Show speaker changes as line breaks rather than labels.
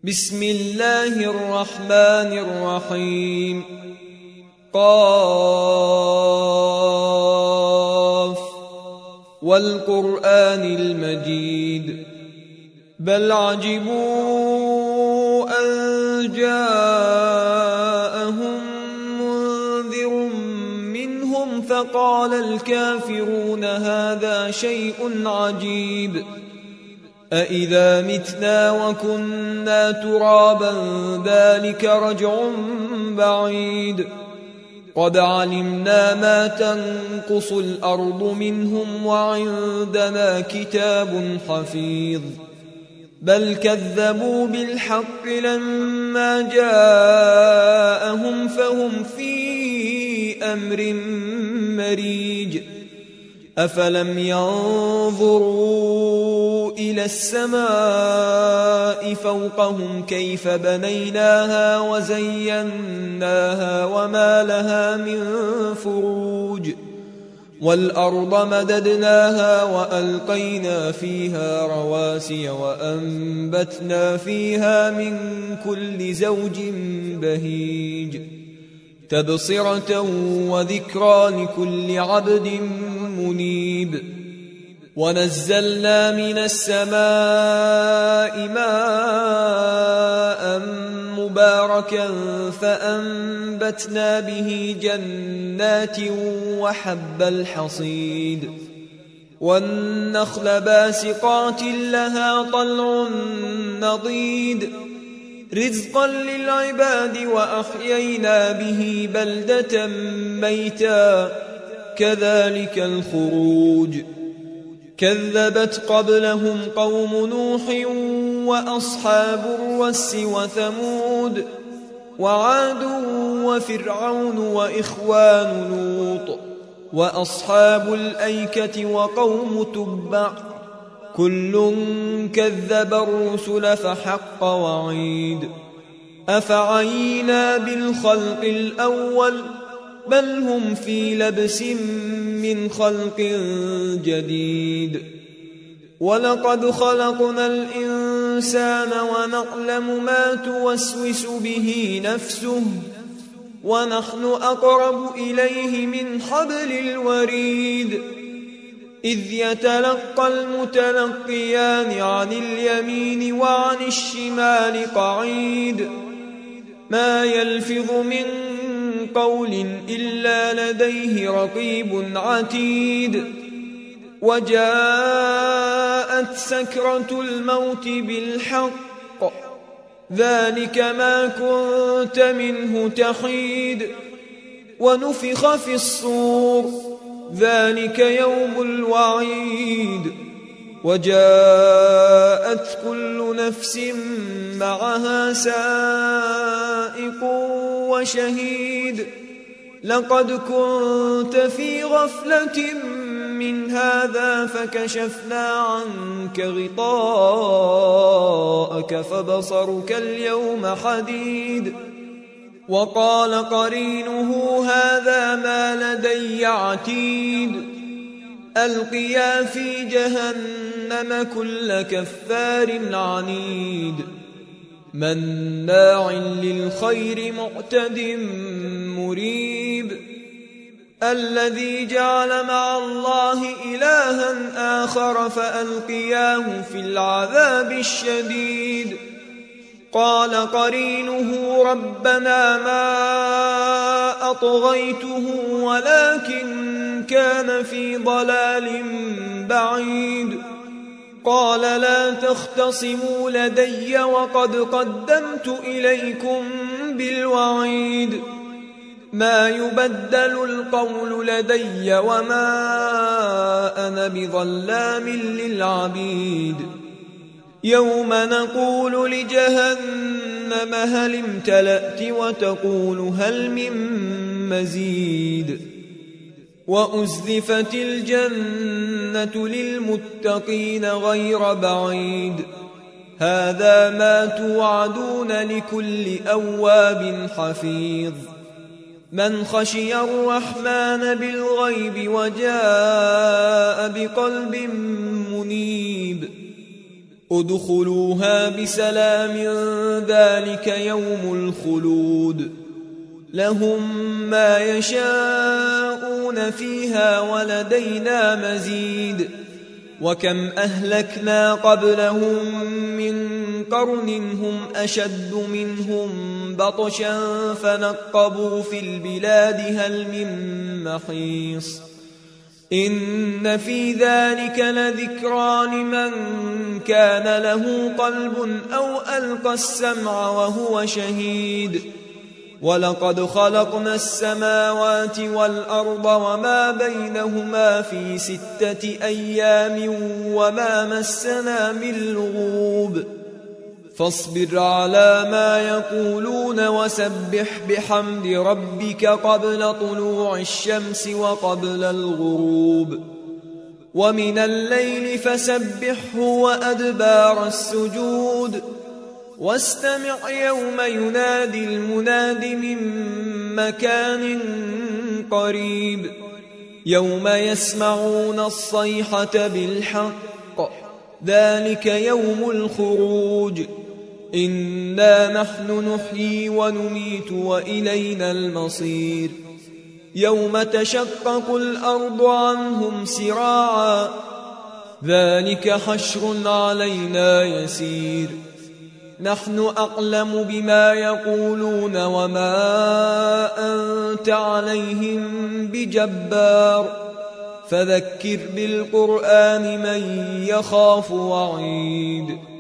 بسم الله الرحمن الرحيم. قاف والقرآن المجيد بل عجبوا أن جاءهم منذر منهم فقال الكافرون هذا شيء عجيب أإذا متنا وكنا ترابا ذلك رجع بعيد قد علمنا ما تنقص الأرض منهم وعندنا كتاب حفيظ بل كذبوا بالحق لما جاءهم فهم في أمر مريج أفلم ينظروا إلى السماء فوقهم كيف بنيناها وزيناها وما لها من فروج والأرض مددناها وألقينا فيها رواسي وأنبتنا فيها من كل زوج بهيج تبصرة وذكرى لكل عبد منيب ونزلنا من السماء ماء مباركا فأنبتنا به جنات وحب الحصيد والنخل باسقات لها طلع نضيد رزقا للعباد وأحيينا به بلدة ميتا كذلك الخروج كذبت قبلهم قوم نوح وأصحاب الرس وثمود وعاد وفرعون وإخوان لوط وأصحاب الأيكة وقوم تبع كل كذب الرسل فحق وعيد أفعينا بالخلق الأول بل هم في لبس من خلق جديد ولقد خلقنا الإنسان ونعلم ما توسوس به نفسه ونحن أقرب إليه من حبل الوريد إذ يتلقى المتلقيان عن اليمين وعن الشمال قعيد ما يلفظ من قول إلا لديه رقيب عتيد وجاءت سكرة الموت بالحق ذلك ما كنت منه تحيد ونفخ في الصور ذلك يوم الوعيد وجاءت كل نفس معها سائق وشهيد لقد كنت في غفلة من هذا فكشفنا عنك غطاءك فبصرك اليوم حديد وقال قرينه هذا ما لدي عتيد ألقيا في جهنم كل كفار عنيد مناع للخير معتد مريب الذي جعل مع الله إلها آخر فألقياه في العذاب الشديد قال قرينه ربنا ما أطغيته ولكن كان في ضلال بعيد قال لا تختصموا لدي وقد قدمت إليكم بالوعيد ما يبدل القول لدي وما أنا بظلام للعبيد يوم نقول لجهنم هل امتلأت وتقول هل من مزيد وأزلفت الجنة للمتقين غير بعيد هذا ما توعدون لكل أواب حفيظ من خشي الرحمن بالغيب وجاء بقلب منيب ادخلوها بسلام ذلك يوم الخلود لهم ما يشاءون فيها ولدينا مزيد وكم أهلكنا قبلهم من قرن هم أشد منهم بطشا فنقبوا في البلاد هل من محيص إن في ذلك لذكرى لمن كان له قلب أو ألقى السمع وهو شهيد ولقد خلقنا السماوات والأرض وما بينهما في 6 أيام وما مسنا من لغوب فاصبر على ما يقولون وسبح بحمد ربك قبل طلوع الشمس وقبل الغروب ومن الليل فسبحه وأدبار السجود واستمع يوم ينادي المناد من مكان قريب يوم يسمعون الصيحة بالحق ذلك يوم الخروج إنا نحن نحيي ونميت وإلينا المصير يوم تشقق الأرض عنهم سراعا ذلك حشر علينا يسير نحن أعلم بما يقولون وما أنت عليهم بجبار فذكر بالقرآن من يخاف وعيد